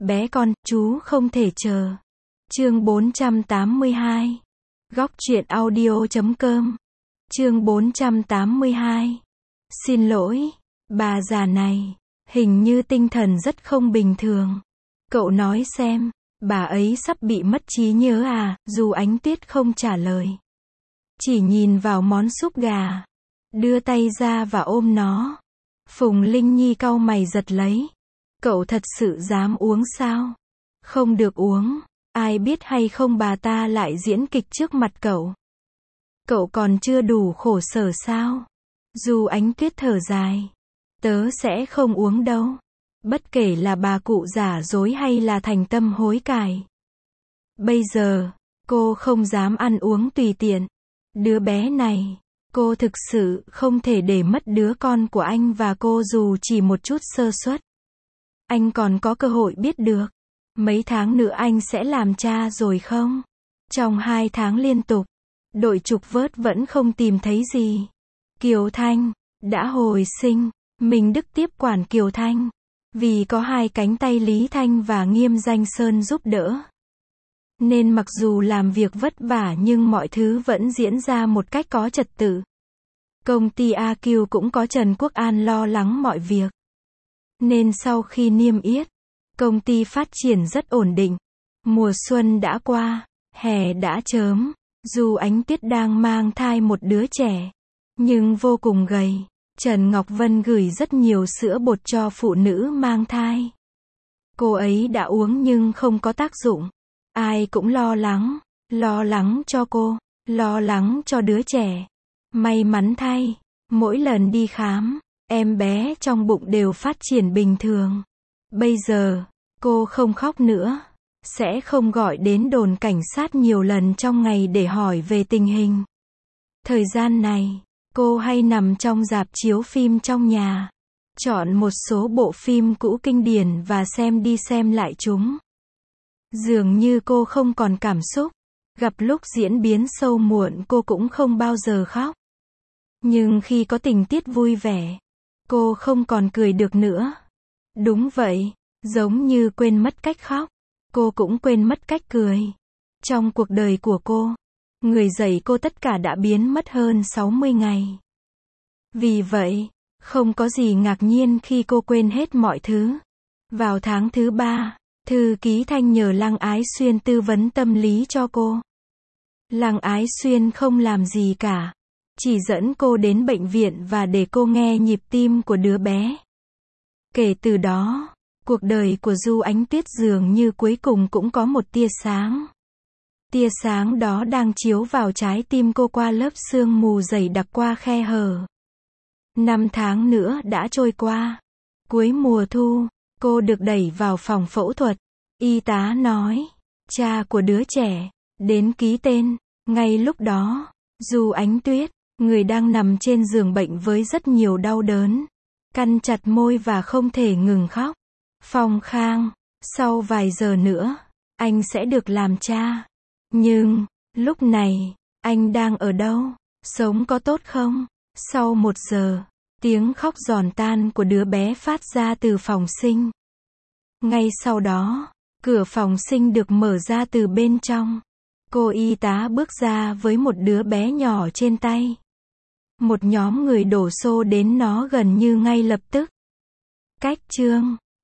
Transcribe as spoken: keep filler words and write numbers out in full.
Bé con, chú không thể chờ. Chương bốn trăm tám mươi hai. Góc truyện audio chấm com. Chương bốn trăm tám mươi hai. Xin lỗi, bà già này, hình như tinh thần rất không bình thường. Cậu nói xem, bà ấy sắp bị mất trí nhớ à? Dù Ánh Tuyết không trả lời, chỉ nhìn vào món súp gà, đưa tay ra và ôm nó. Phùng Linh Nhi cau mày giật lấy. Cậu thật sự dám uống sao? Không được uống, ai biết hay không bà ta lại diễn kịch trước mặt cậu. Cậu còn chưa đủ khổ sở sao? Dù Ánh Tuyết thở dài. Tớ sẽ không uống đâu. Bất kể là bà cụ giả dối hay là thành tâm hối cải. Bây giờ, cô không dám ăn uống tùy tiện. Đứa bé này, cô thực sự không thể để mất đứa con của anh và cô dù chỉ một chút sơ suất. Anh còn có cơ hội biết được. Mấy tháng nữa anh sẽ làm cha rồi không? Trong hai tháng liên tục, đội trục vớt vẫn không tìm thấy gì. Kiều Thanh đã hồi sinh. Minh Đức tiếp quản Kiều Thanh. Vì có hai cánh tay Lý Thanh và Nghiêm Danh Sơn giúp đỡ, nên mặc dù làm việc vất vả nhưng mọi thứ vẫn diễn ra một cách có trật tự. Công ty a quy cũng có Trần Quốc An lo lắng mọi việc. Nên sau khi niêm yết, công ty phát triển rất ổn định. Mùa xuân đã qua, hè đã chớm. Dù Ánh Tuyết đang mang thai một đứa trẻ, nhưng vô cùng gầy. Trần Ngọc Vân gửi rất nhiều sữa bột cho phụ nữ mang thai. Cô ấy đã uống nhưng không có tác dụng. Ai cũng lo lắng, lo lắng cho cô, lo lắng cho đứa trẻ. May mắn thay, mỗi lần đi khám, em bé trong bụng đều phát triển bình thường. Bây giờ, cô không khóc nữa, sẽ không gọi đến đồn cảnh sát nhiều lần trong ngày để hỏi về tình hình. Thời gian này, cô hay nằm trong rạp chiếu phim trong nhà, chọn một số bộ phim cũ kinh điển và xem đi xem lại chúng. Dường như cô không còn cảm xúc. Gặp lúc diễn biến sâu muộn cô cũng không bao giờ khóc. Nhưng khi có tình tiết vui vẻ, cô không còn cười được nữa. Đúng vậy, giống như quên mất cách khóc, cô cũng quên mất cách cười. Trong cuộc đời của cô, người dạy cô tất cả đã biến mất hơn sáu mươi ngày. Vì vậy, không có gì ngạc nhiên khi cô quên hết mọi thứ. Vào tháng thứ ba, thư ký Thanh nhờ Lăng Ái Xuyên tư vấn tâm lý cho cô. Lăng Ái Xuyên không làm gì cả, chỉ dẫn cô đến bệnh viện và để cô nghe nhịp tim của đứa bé. Kể từ đó, cuộc đời của Du Ánh Tuyết dường như cuối cùng cũng có một tia sáng. Tia sáng đó đang chiếu vào trái tim cô qua lớp sương mù dày đặc qua khe hở. Năm tháng nữa đã trôi qua. Cuối mùa thu, cô được đẩy vào phòng phẫu thuật. Y tá nói, cha của đứa trẻ, đến ký tên. Ngay lúc đó, Du Ánh Tuyết, người đang nằm trên giường bệnh với rất nhiều đau đớn, cắn chặt môi và không thể ngừng khóc. Phong Khang, sau vài giờ nữa, anh sẽ được làm cha. Nhưng, lúc này, anh đang ở đâu? Sống có tốt không? Sau một giờ, tiếng khóc giòn tan của đứa bé phát ra từ phòng sinh. Ngay sau đó, cửa phòng sinh được mở ra từ bên trong. Cô y tá bước ra với một đứa bé nhỏ trên tay. Một nhóm người đổ xô đến nó gần như ngay lập tức. Cách chương